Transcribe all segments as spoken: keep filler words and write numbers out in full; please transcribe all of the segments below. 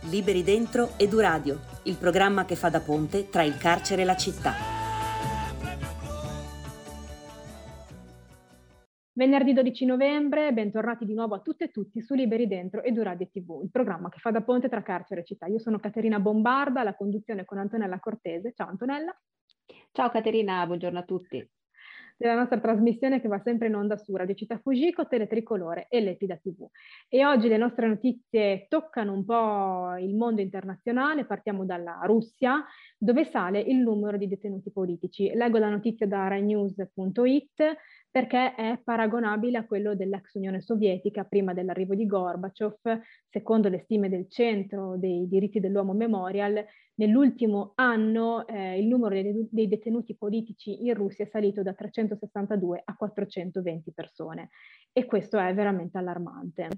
Liberi Dentro Eduradio, il programma che fa da ponte tra il carcere e la città. Venerdì dodici novembre, bentornati di nuovo a tutte e tutti su Liberi Dentro Eduradio tivù, il programma che fa da ponte tra carcere e città. Io sono Caterina Bombarda, alla conduzione con Antonella Cortese. Ciao Antonella. Ciao Caterina, buongiorno a tutti. Della nostra trasmissione che va sempre in onda su Radio Città Fugico, Teletricolore e Lepida tivù. E oggi le nostre notizie toccano un po' il mondo internazionale. Partiamo dalla Russia, dove sale il numero di detenuti politici. Leggo la notizia da rai news punto it perché è paragonabile a quello dell'ex Unione Sovietica prima dell'arrivo di Gorbaciov. Secondo le stime del Centro dei diritti dell'uomo Memorial, nell'ultimo anno eh, il numero dei, dei detenuti politici in Russia è salito da trecentosessantadue a quattrocentoventi persone, e questo è veramente allarmante.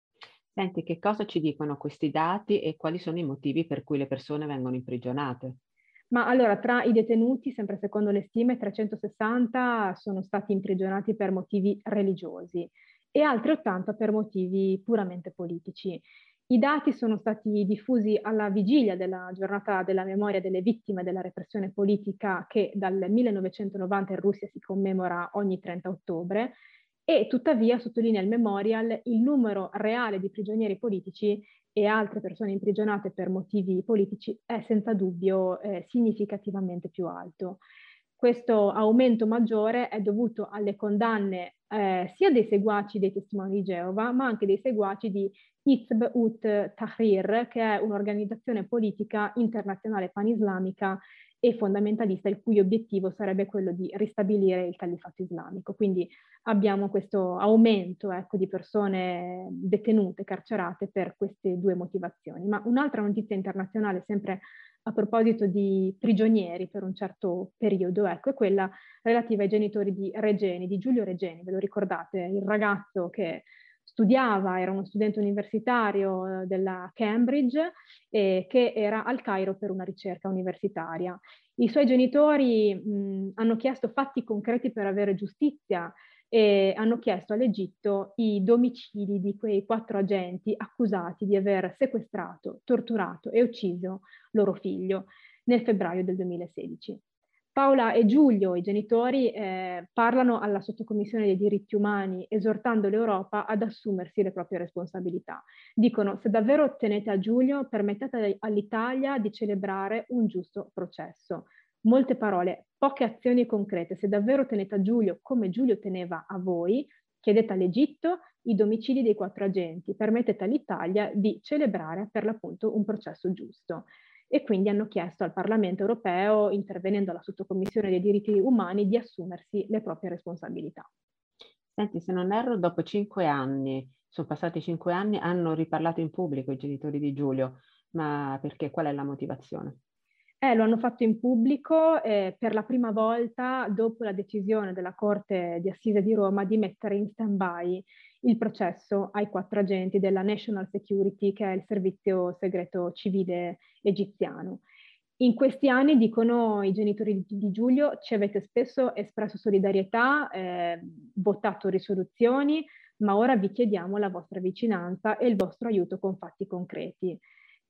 Senti, che cosa ci dicono questi dati e quali sono i motivi per cui le persone vengono imprigionate? Ma allora, tra i detenuti, sempre secondo le stime, trecentosessanta sono stati imprigionati per motivi religiosi e altri ottanta per motivi puramente politici. I dati sono stati diffusi alla vigilia della giornata della memoria delle vittime della repressione politica che dal millenovecentonovanta in Russia si commemora ogni trenta ottobre, e tuttavia, sottolinea il Memorial, il numero reale di prigionieri politici e altre persone imprigionate per motivi politici è senza dubbio eh, significativamente più alto. Questo aumento maggiore è dovuto alle condanne eh, sia dei seguaci dei testimoni di Geova, ma anche dei seguaci di Hizb ut Tahrir, che è un'organizzazione politica internazionale panislamica e fondamentalista, il cui obiettivo sarebbe quello di ristabilire il califfato islamico. Quindi abbiamo questo aumento, ecco, di persone detenute, carcerate per queste due motivazioni. Ma un'altra notizia internazionale, sempre a proposito di prigionieri per un certo periodo, ecco, è quella relativa ai genitori di Regeni, di Giulio Regeni. Ve lo ricordate? Il ragazzo che studiava, era uno studente universitario della Cambridge e che era al Cairo per una ricerca universitaria. I suoi genitori mh, hanno chiesto fatti concreti per avere giustizia e hanno chiesto all'Egitto i domicili di quei quattro agenti accusati di aver sequestrato, torturato e ucciso loro figlio nel febbraio del duemilasedici. Paola e Giulio, i genitori, eh, parlano alla sottocommissione dei diritti umani esortando l'Europa ad assumersi le proprie responsabilità. Dicono: se davvero tenete a Giulio, permettete all'Italia di celebrare un giusto processo. Molte parole, poche azioni concrete. Se davvero tenete a Giulio come Giulio teneva a voi, chiedete all'Egitto i domicili dei quattro agenti, permettete all'Italia di celebrare per l'appunto un processo giusto. E quindi hanno chiesto al Parlamento europeo, intervenendo alla sottocommissione dei diritti umani, di assumersi le proprie responsabilità. Senti, se non erro, dopo cinque anni, sono passati cinque anni, hanno riparlato in pubblico i genitori di Giulio, ma perché? Qual è la motivazione? Eh, lo hanno fatto in pubblico eh, per la prima volta dopo la decisione della Corte di Assise di Roma di mettere in stand-by il processo ai quattro agenti della National Security, che è il servizio segreto civile egiziano. In questi anni, dicono i genitori di, di Giulio, ci avete spesso espresso solidarietà, eh, votato risoluzioni, ma ora vi chiediamo la vostra vicinanza e il vostro aiuto con fatti concreti.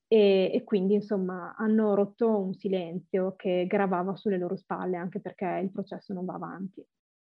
E, e quindi insomma hanno rotto un silenzio che gravava sulle loro spalle, anche perché il processo non va avanti.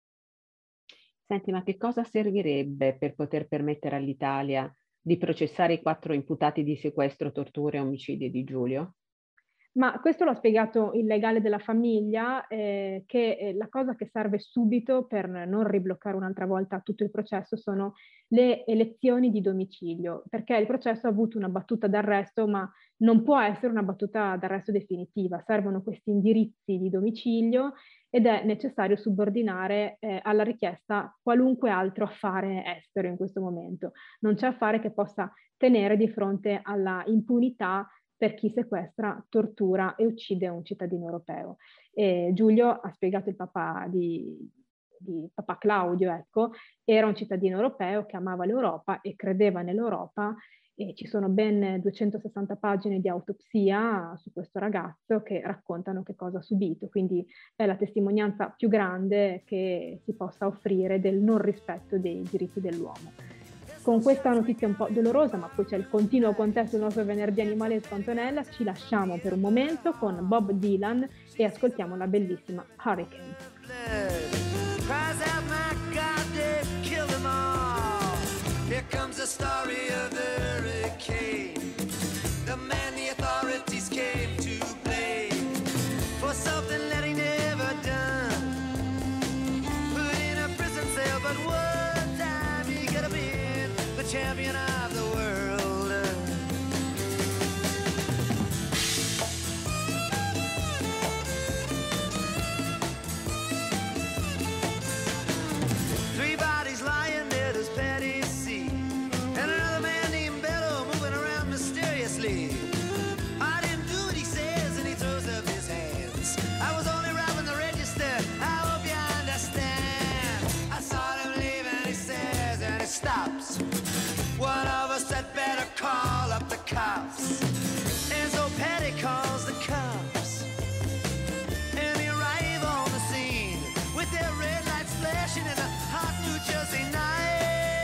Senti, ma che cosa servirebbe per poter permettere all'Italia di processare i quattro imputati di sequestro, tortura e omicidio di Giulio? Ma questo l'ha spiegato il legale della famiglia, eh, che eh, la cosa che serve subito per non ribloccare un'altra volta tutto il processo sono le elezioni di domicilio, perché il processo ha avuto una battuta d'arresto, ma non può essere una battuta d'arresto definitiva. Servono questi indirizzi di domicilio ed è necessario subordinare eh, alla richiesta qualunque altro affare estero in questo momento. Non c'è affare che possa tenere di fronte alla impunità per chi sequestra, tortura e uccide un cittadino europeo. E Giulio, ha spiegato il papà di, di papà Claudio, ecco, era un cittadino europeo che amava l'Europa e credeva nell'Europa, e ci sono ben duecentosessanta pagine di autopsia su questo ragazzo che raccontano che cosa ha subito, quindi è la testimonianza più grande che si possa offrire del non rispetto dei diritti dell'uomo. Con questa notizia un po' dolorosa, ma poi c'è il continuo contesto del nostro venerdì animalesco, Antonella, ci lasciamo per un momento con Bob Dylan e ascoltiamo la bellissima Hurricane. Cries out, my God, they've killed them all. Here comes the story of the hurricane. The man the authorities came to blame for something that he never done. Put in a prison cell, but one time he could have been the champion of the world. Three bodies lying dead as Patty C. And another man named Bello moving around mysteriously. I didn't do what he says, and he throws up his hands. I was only robbing the register, I hope you understand. I saw him leave and he says, and he stops. One of us had better call up the cops. And so Patty calls the cops. And they arrive on the scene with their red lights flashing in a hot New Jersey night.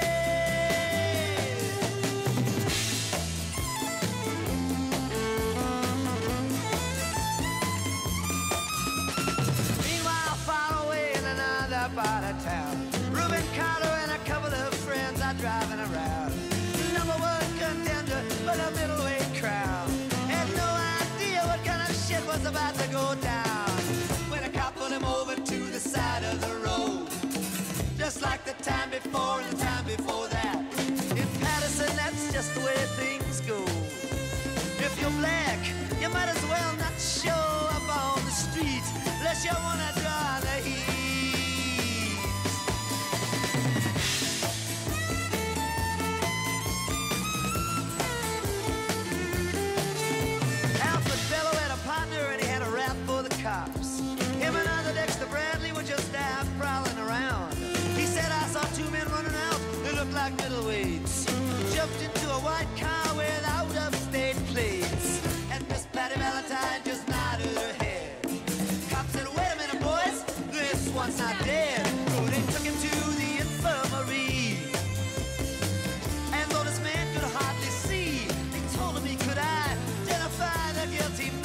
Meanwhile, far away in another part of town, Reuben Carter and a couple of friends are driving around. Number one contender, but a middleweight crowd. Had no idea what kind of shit was about to go down. When a cop pulled him over to the side of the road, just like the time before and the time before that. In Patterson, that's just the way things go. If you're black, you might as well not show up on the street unless you wanna draw the heat. Alfred Bello had a partner and he had a rap for the cops. Him and other Dexter Bradley were just out prowling around. He said, I saw two men running out, they looked like middleweights. Jumped into a white car with out-of-state plates. And Miss Patty Valentine just nodded her head. Cop said, wait a minute, boys, this one's not dead. So they took him to the infirmary. And though this man could hardly see, they told him he could identify the guilty man.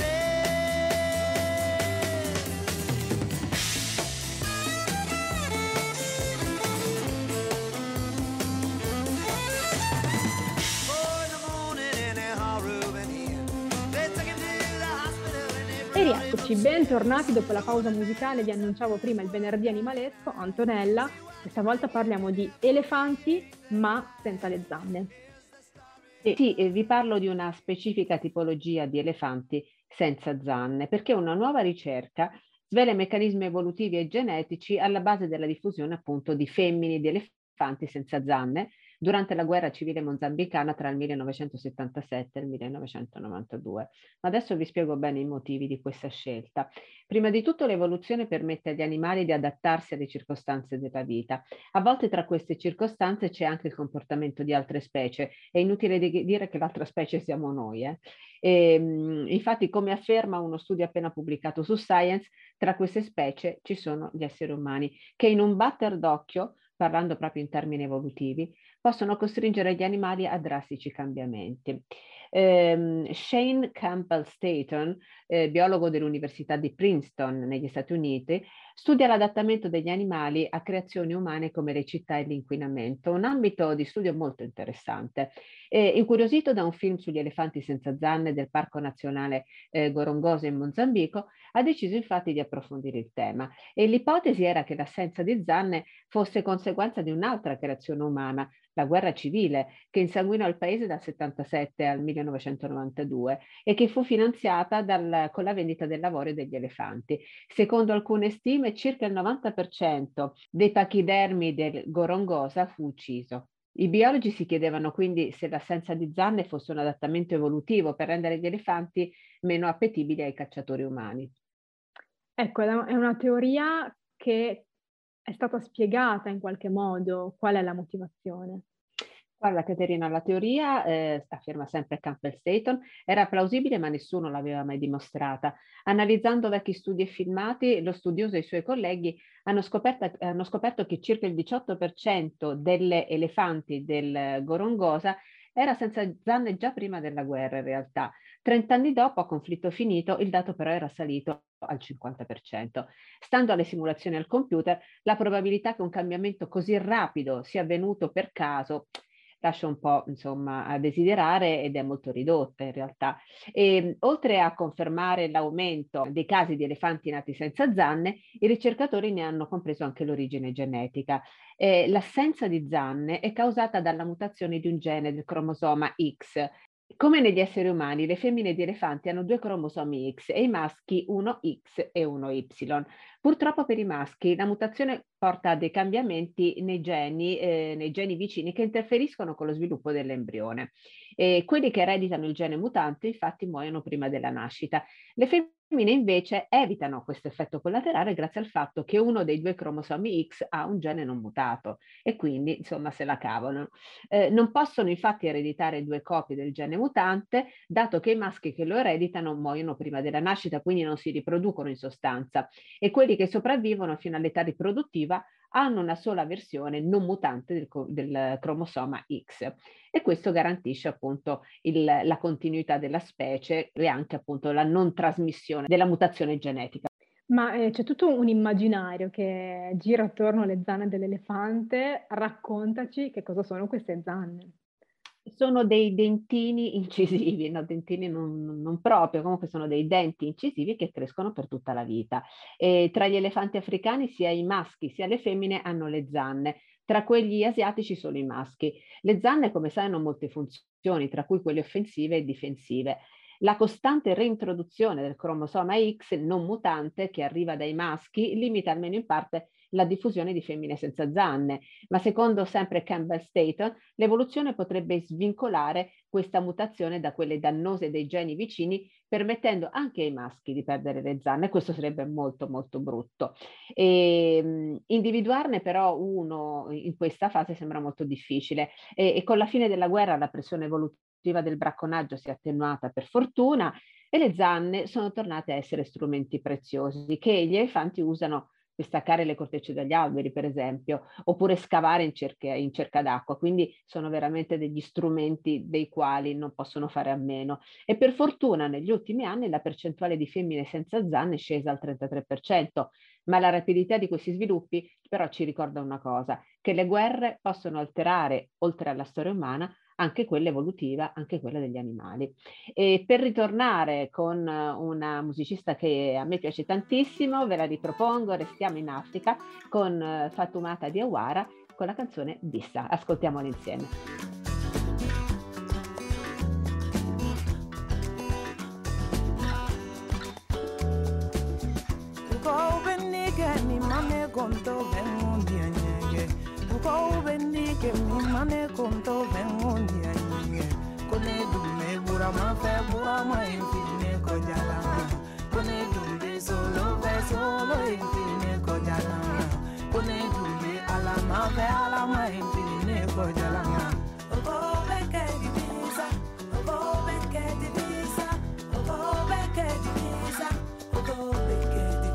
E rieccoci, bentornati dopo la pausa musicale. Vi annunciavo prima il venerdì animalesco, Antonella. Questa volta parliamo di elefanti, ma senza le zanne. Eh, Sì, eh, vi parlo di una specifica tipologia di elefanti senza zanne, perché una nuova ricerca svela i meccanismi evolutivi e genetici alla base della diffusione appunto di femmine di elefanti senza zanne durante la guerra civile mozambicana tra il millenovecentosettantasette e il millenovecentonovantadue. Ma adesso vi spiego bene i motivi di questa scelta. Prima di tutto l'evoluzione permette agli animali di adattarsi alle circostanze della vita. A volte tra queste circostanze c'è anche il comportamento di altre specie. È inutile di dire che l'altra specie siamo noi. Eh? E, infatti, come afferma uno studio appena pubblicato su Science, tra queste specie ci sono gli esseri umani, che in un batter d'occhio, parlando proprio in termini evolutivi, possono costringere gli animali a drastici cambiamenti. Eh, Shane Campbell Staton, eh, biologo dell'Università di Princeton negli Stati Uniti, studia l'adattamento degli animali a creazioni umane come le città e l'inquinamento, un ambito di studio molto interessante. Eh, incuriosito da un film sugli elefanti senza zanne del Parco Nazionale eh, Gorongosa in Mozambico, ha deciso infatti di approfondire il tema e l'ipotesi era che l'assenza di zanne fosse conseguenza di un'altra creazione umana, la guerra civile, che insanguinò il paese dal settantasette al millenovecentonovantadue e che fu finanziata dal, con la vendita del lavoro degli elefanti. Secondo alcune stime, circa il novanta per cento dei pachidermi del Gorongosa fu ucciso. I biologi si chiedevano quindi se l'assenza di zanne fosse un adattamento evolutivo per rendere gli elefanti meno appetibili ai cacciatori umani. Ecco, è una teoria che è stata spiegata in qualche modo. Qual è la motivazione? Guarda Caterina, la teoria, eh, afferma sempre Campbell Staton, era plausibile ma nessuno l'aveva mai dimostrata. Analizzando vecchi studi e filmati, lo studioso e i suoi colleghi hanno scoperto, hanno scoperto che circa il diciotto per cento delle elefanti del Gorongosa era senza zanne già prima della guerra in realtà. Trent'anni dopo, a conflitto finito, il dato però era salito al cinquanta per cento. Stando alle simulazioni al computer, la probabilità che un cambiamento così rapido sia avvenuto per caso lascia un po' insomma a desiderare ed è molto ridotta in realtà. E, oltre a confermare l'aumento dei casi di elefanti nati senza zanne, i ricercatori ne hanno compreso anche l'origine genetica. Eh, l'assenza di zanne è causata dalla mutazione di un gene del cromosoma X. Come negli esseri umani, le femmine di elefanti hanno due cromosomi X e i maschi uno X e uno Y. Purtroppo per i maschi la mutazione porta a dei cambiamenti nei geni, eh, nei geni vicini che interferiscono con lo sviluppo dell'embrione. E quelli che ereditano il gene mutante infatti muoiono prima della nascita. Le femmine invece evitano questo effetto collaterale grazie al fatto che uno dei due cromosomi X ha un gene non mutato e quindi insomma se la cavano. Eh, non possono infatti ereditare due copie del gene mutante, dato che i maschi che lo ereditano muoiono prima della nascita, quindi non si riproducono in sostanza, e quelli che sopravvivono fino all'età riproduttiva hanno una sola versione non mutante del, del cromosoma X e questo garantisce appunto il, la continuità della specie e anche appunto la non trasmissione della mutazione genetica. Ma eh, c'è tutto un immaginario che gira attorno alle zanne dell'elefante. Raccontaci che cosa sono queste zanne. Sono dei dentini incisivi, no, dentini non, non proprio, comunque sono dei denti incisivi che crescono per tutta la vita. E tra gli elefanti africani sia i maschi sia le femmine hanno le zanne, tra quelli asiatici solo i maschi. Le zanne, come sai, hanno molte funzioni, tra cui quelle offensive e difensive. La costante reintroduzione del cromosoma X non mutante che arriva dai maschi limita almeno in parte la diffusione di femmine senza zanne, ma secondo sempre Campbell Staton l'evoluzione potrebbe svincolare questa mutazione da quelle dannose dei geni vicini, permettendo anche ai maschi di perdere le zanne. Questo sarebbe molto molto brutto. E, mh, individuarne però uno in questa fase sembra molto difficile e, e con la fine della guerra la pressione evolutiva del bracconaggio si è attenuata per fortuna e le zanne sono tornate a essere strumenti preziosi che gli elefanti usano per staccare le cortecce dagli alberi, per esempio, oppure scavare in cerca, in cerca d'acqua. Quindi sono veramente degli strumenti dei quali non possono fare a meno. E per fortuna negli ultimi anni la percentuale di femmine senza zanne è scesa al trentatré per cento, ma la rapidità di questi sviluppi però ci ricorda una cosa, che le guerre possono alterare, oltre alla storia umana, anche quella evolutiva, anche quella degli animali. E per ritornare con una musicista che a me piace tantissimo, ve la ripropongo, restiamo in Africa con Fatoumata Diawara con la canzone Bissa. Ascoltiamola insieme. Ko bendi ke mi mane konto vengondi anye kone dume bura ma fe bura ma infine ko jala kone dume solo fe solo infine ko jala kone dume ala ma fe ala ma infine ko jala ko beke di visa ko beke di visa ko beke di visa ko beke di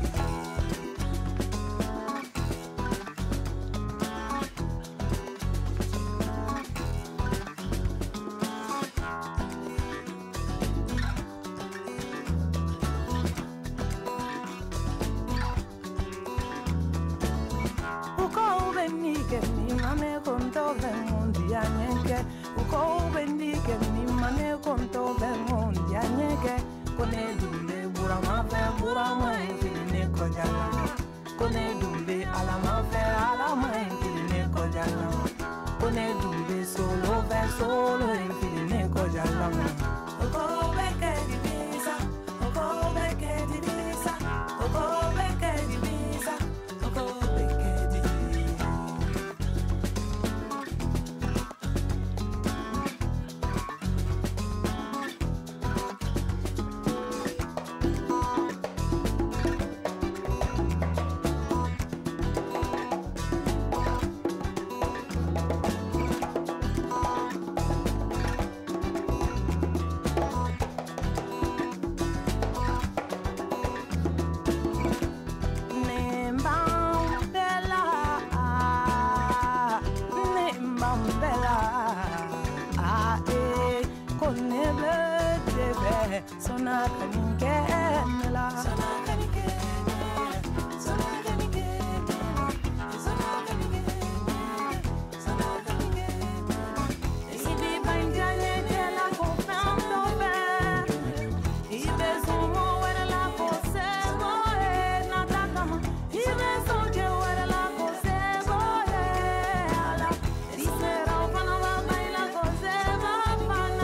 conto vengondi anyeke uko bendi ke mi mane konto vengondi anyeke kone dumbe bura ma fe bura ma infine ko jala kone dumbe ala ma fe ala ma infine ko jala kone dumbe solo fe solo infine ko jala uko beke di visa uko beke di visa uko beke di visa uko beke di ambela ah eh konebe debe sona kanike mela sona kanike sona kanike sona kanike sona kanike ibi banjane de la confando be ibe sumo wera la pose moe nata kama ibe soje wera la pose moe ala risera fana va baila pose va fana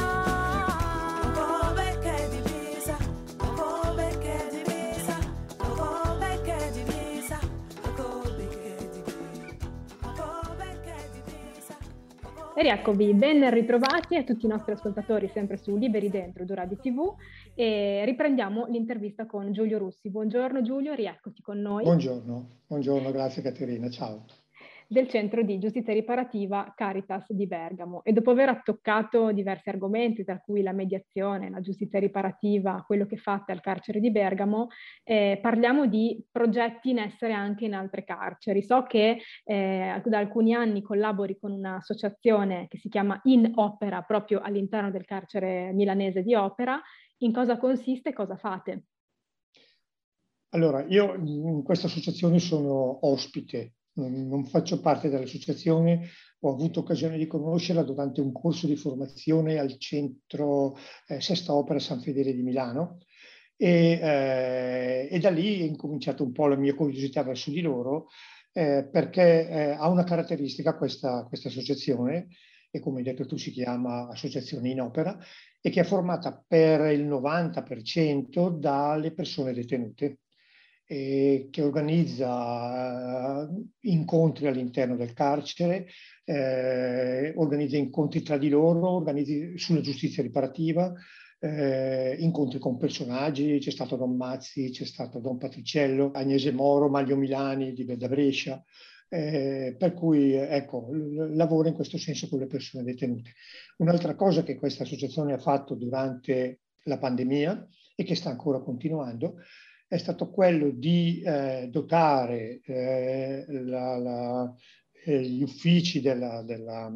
go beke di visa go beke di visa go beke di visa go beke di visa go beke di visa. E rieccovi, ben ritrovati a tutti i nostri ascoltatori sempre su Liberi Dentro Duradio tivù e riprendiamo l'intervista con Giulio Russi. Buongiorno Giulio, rieccoti con noi. Buongiorno, buongiorno, grazie Caterina, ciao. Del Centro di Giustizia Riparativa Caritas di Bergamo. E dopo aver toccato diversi argomenti, tra cui la mediazione, la giustizia riparativa, quello che fate al carcere di Bergamo, eh, parliamo di progetti in essere anche in altre carceri. So che eh, da alcuni anni collabori con un'associazione che si chiama In Opera, proprio all'interno del carcere milanese di Opera. In cosa consiste e cosa fate? Allora, io in questa associazione sono ospite, non, non faccio parte dell'associazione, ho avuto occasione di conoscerla durante un corso di formazione al centro eh, Sesta Opera San Fedele di Milano e, eh, e da lì è incominciato un po' la mia curiosità verso di loro eh, perché eh, ha una caratteristica questa, questa associazione, e come hai detto tu si chiama Associazione In Opera, e che è formata per il novanta per cento dalle persone detenute, e che organizza uh, incontri all'interno del carcere, eh, organizza incontri tra di loro, organizza sulla giustizia riparativa, eh, incontri con personaggi, c'è stato Don Mazzi, c'è stato Don Patriciello, Agnese Moro, Maglio Milani di da Brescia, eh, per cui ecco, lavora in questo senso con le persone detenute. Un'altra cosa che questa associazione ha fatto durante la pandemia e che sta ancora continuando è stato quello di eh, dotare eh, la, la, eh, gli uffici della, della,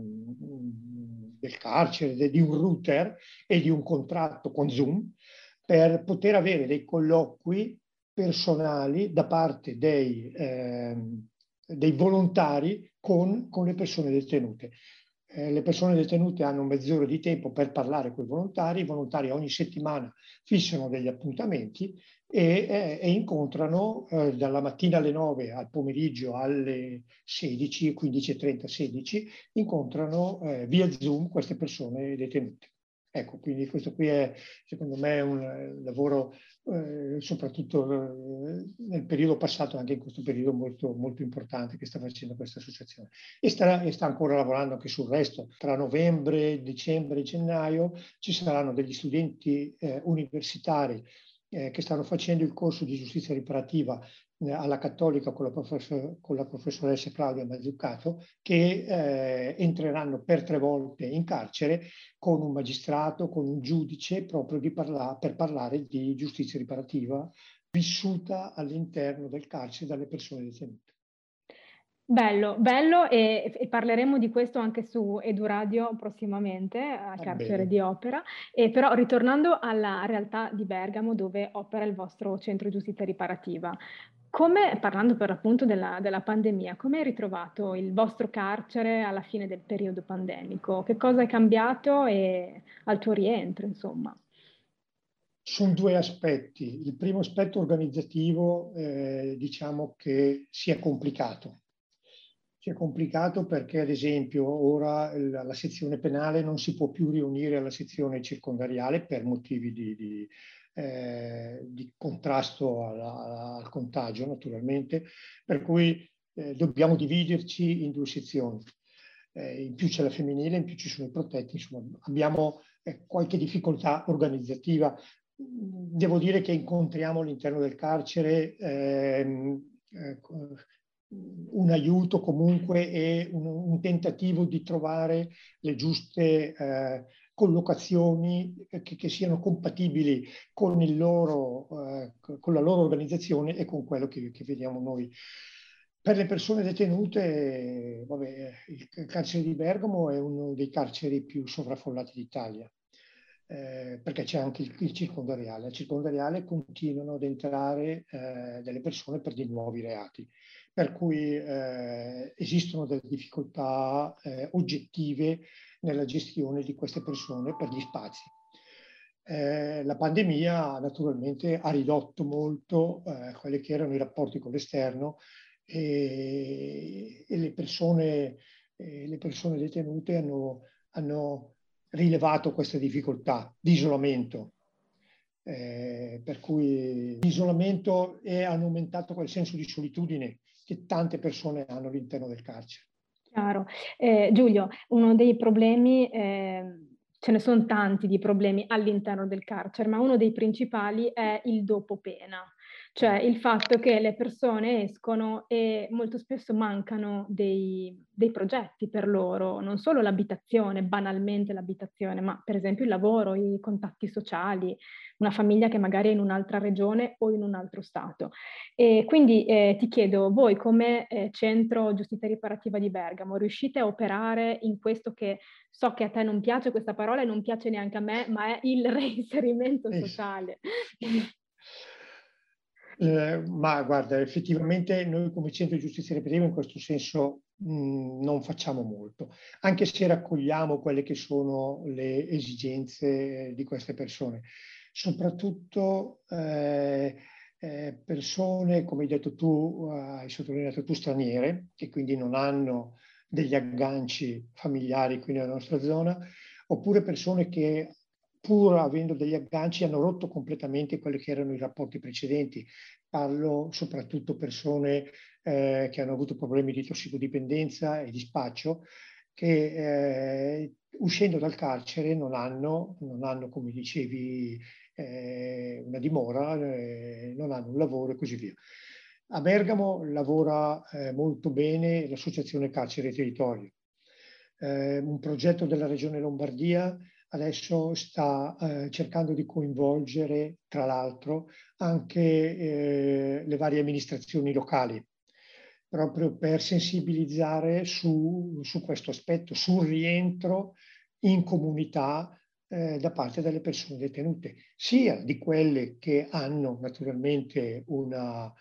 del carcere de, di un router e di un contratto con Zoom per poter avere dei colloqui personali da parte dei, eh, dei volontari con, con le persone detenute. Eh, le persone detenute hanno mezz'ora di tempo per parlare con i volontari, i volontari ogni settimana fissano degli appuntamenti e, eh, e incontrano eh, dalla mattina alle nove al pomeriggio alle sedici, quindici e trenta, sedici, incontrano eh, via Zoom queste persone detenute. Ecco, quindi questo qui è secondo me un lavoro eh, soprattutto eh, nel periodo passato, anche in questo periodo molto, molto importante che sta facendo questa associazione. E sta, e sta ancora lavorando anche sul resto. Tra novembre, dicembre e gennaio ci saranno degli studenti eh, universitari eh, che stanno facendo il corso di giustizia riparativa eh, alla Cattolica con la, professor, con la professoressa Claudia Mazzucato, che eh, entreranno per tre volte in carcere con un magistrato, con un giudice, proprio di parla- per parlare di giustizia riparativa vissuta all'interno del carcere dalle persone detenute. Bello, bello e, e parleremo di questo anche su Eduradio prossimamente, al Ah, carcere bene. di Opera. E però ritornando alla realtà di Bergamo dove opera il vostro centro giustizia riparativa, come, parlando per l'appunto della, della pandemia, come hai ritrovato il vostro carcere alla fine del periodo pandemico? Che cosa è cambiato e al tuo rientro, insomma? Sono due aspetti. Il primo aspetto organizzativo, eh, diciamo che si è complicato. Si è complicato perché, ad esempio, ora la, la sezione penale non si può più riunire alla sezione circondariale per motivi di, di, eh, di contrasto alla, al contagio, naturalmente, per cui eh, dobbiamo dividerci in due sezioni. Eh, in più c'è la femminile, in più ci sono i protetti, insomma, abbiamo eh, qualche difficoltà organizzativa. Devo dire che incontriamo all'interno del carcere ehm, eh, un aiuto comunque e un, un tentativo di trovare le giuste eh, collocazioni che, che siano compatibili con, il loro, eh, con la loro organizzazione e con quello che, che vediamo noi. Per le persone detenute, vabbè, il carcere di Bergamo è uno dei carceri più sovraffollati d'Italia, eh, perché c'è anche il, il circondariale. Al circondariale continuano ad entrare eh, delle persone per dei nuovi reati, per cui eh, esistono delle difficoltà eh, oggettive nella gestione di queste persone per gli spazi. Eh, la pandemia naturalmente ha ridotto molto eh, quelli che erano i rapporti con l'esterno, e, e le, persone, eh, le persone detenute hanno, hanno rilevato questa difficoltà di isolamento, eh, per cui l'isolamento e hanno aumentato quel senso di solitudine che tante persone hanno all'interno del carcere. Chiaro. Eh, Giulio, uno dei problemi, eh, ce ne sono tanti di problemi all'interno del carcere, ma uno dei principali è il dopo pena. Cioè il fatto che le persone escono e molto spesso mancano dei, dei progetti per loro, non solo l'abitazione, banalmente l'abitazione, ma per esempio il lavoro, i contatti sociali, una famiglia che magari è in un'altra regione o in un altro stato. E quindi eh, ti chiedo, voi come eh, Centro Giustizia Riparativa di Bergamo riuscite a operare in questo che so che a te non piace questa parola e non piace neanche a me, ma è il reinserimento sociale? Eh, ma guarda, effettivamente noi come Centro di Giustizia Riparativa in questo senso mh, non facciamo molto, anche se raccogliamo quelle che sono le esigenze di queste persone, soprattutto eh, eh, persone, come hai detto tu, hai sottolineato tu, straniere, che quindi non hanno degli agganci familiari qui nella nostra zona, oppure persone che pur avendo degli agganci hanno rotto completamente quelli che erano i rapporti precedenti. Parlo soprattutto persone eh, che hanno avuto problemi di tossicodipendenza e di spaccio, che eh, uscendo dal carcere non hanno, non hanno come dicevi, eh, una dimora, eh, non hanno un lavoro e così via. A Bergamo lavora eh, molto bene l'Associazione Carcere e Territorio, eh, un progetto della Regione Lombardia. Adesso sta eh, cercando di coinvolgere, tra l'altro, anche eh, le varie amministrazioni locali, proprio per sensibilizzare su, su questo aspetto, sul rientro in comunità eh, da parte delle persone detenute, sia di quelle che hanno naturalmente una,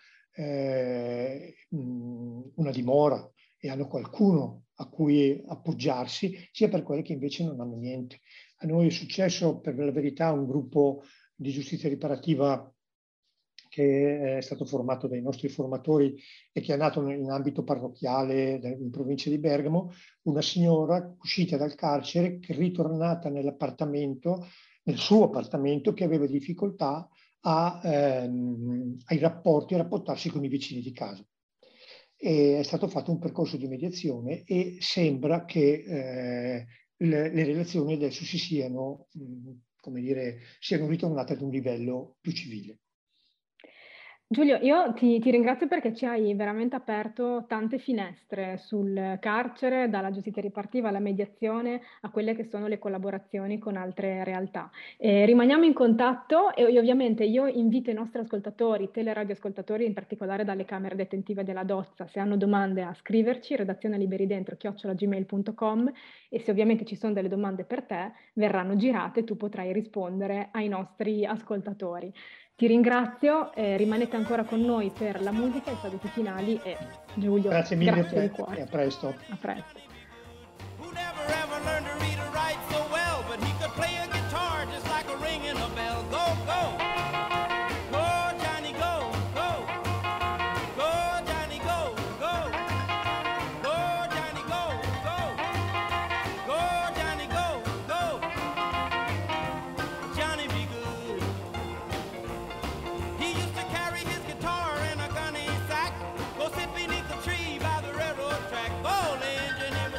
eh, una dimora e hanno qualcuno a cui appoggiarsi, sia per quelle che invece non hanno niente. A noi è successo, per la verità, un gruppo di giustizia riparativa che è stato formato dai nostri formatori e che è nato in ambito parrocchiale in provincia di Bergamo, una signora uscita dal carcere, che ritornata nell'appartamento, nel suo appartamento, che aveva difficoltà a, ehm, ai rapporti, a rapportarsi con i vicini di casa. E è stato fatto un percorso di mediazione e sembra che eh, le, le relazioni adesso si siano, mh, come dire, siano ritornate ad un livello più civile. Giulio, io ti, ti ringrazio perché ci hai veramente aperto tante finestre sul carcere, dalla giustizia riparativa alla mediazione a quelle che sono le collaborazioni con altre realtà. Eh, rimaniamo in contatto e ovviamente io invito i nostri ascoltatori, teleradioascoltatori, in particolare dalle camere detentive della Dozza, se hanno domande a scriverci, redazione liberidentro chiocciola gmail punto com, e se ovviamente ci sono delle domande per te, verranno girate e tu potrai rispondere ai nostri ascoltatori. Ti ringrazio, eh, rimanete ancora con noi per la musica, i saluti finali e Giulio, grazie mille grazie a te di cuore. E a presto. A presto. Beneath the tree by the railroad track, go, engine.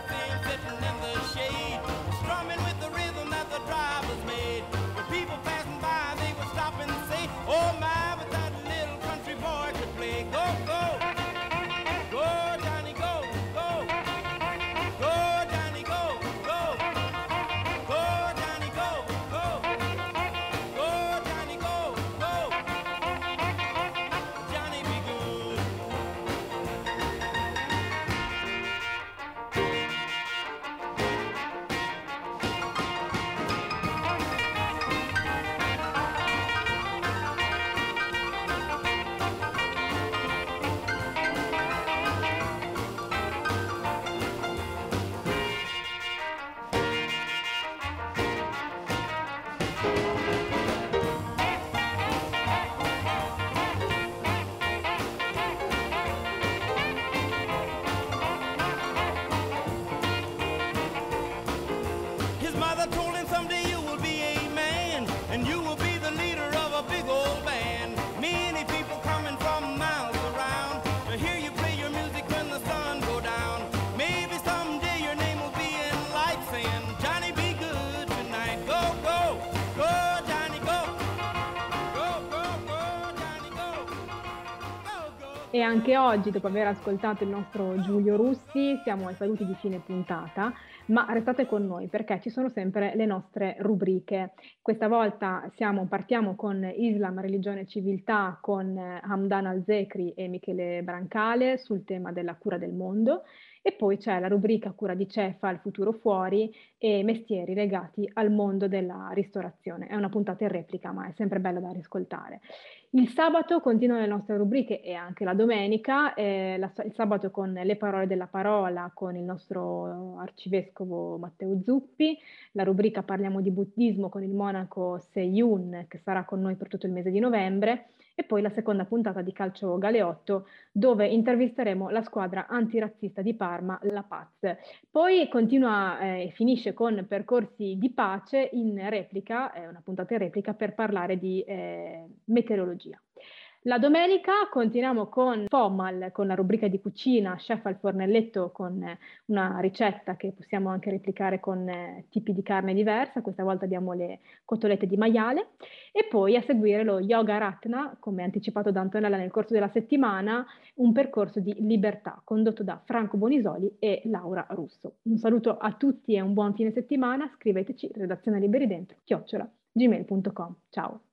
Father told him someday you will be a man, and you will be the leader of a big old band. Many people coming from miles around to hear you play your music when the sun go down. Maybe someday your name will be in lights saying, Johnny, be good tonight. Go, go, go, Johnny, go. Go, go, go, Johnny, go. Go, go. E anche oggi, dopo aver ascoltato il nostro Giulio Russi, siamo ai saluti di fine puntata, ma restate con noi perché ci sono sempre le nostre rubriche. Questa volta siamo, partiamo con Islam, religione e civiltà con Hamdan Al-Zekri e Michele Brancale sul tema della cura del mondo, e poi c'è la rubrica Cura di Cefa, il futuro fuori, e mestieri legati al mondo della ristorazione. È una puntata in replica, ma è sempre bello da riscoltare. Il sabato continuano le nostre rubriche e anche la domenica, eh, la, il sabato con le parole della parola con il nostro arcivescovo Matteo Zuppi, la rubrica Parliamo di buddismo con il monaco Se-Yun che sarà con noi per tutto il mese di novembre, e poi la seconda puntata di Calcio Galeotto dove intervisteremo la squadra antirazzista di Parma, la Paz. Poi continua e eh, finisce con Percorsi di pace in replica, è una puntata in replica per parlare di eh, meteorologia. La domenica continuiamo con F O M A L, con la rubrica di cucina, chef al fornelletto, con una ricetta che possiamo anche replicare con eh, tipi di carne diversa. Questa volta abbiamo le cotolette di maiale, e poi a seguire lo Yoga Ratna, come anticipato da Antonella nel corso della settimana, un percorso di libertà condotto da Franco Bonisoli e Laura Russo. Un saluto a tutti e un buon fine settimana. Scriveteci redazione liberi dentro chiocciola gmail punto com. Ciao.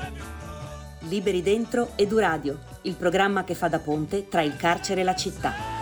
Liberi Dentro Eduradio, il programma che fa da ponte tra il carcere e la città.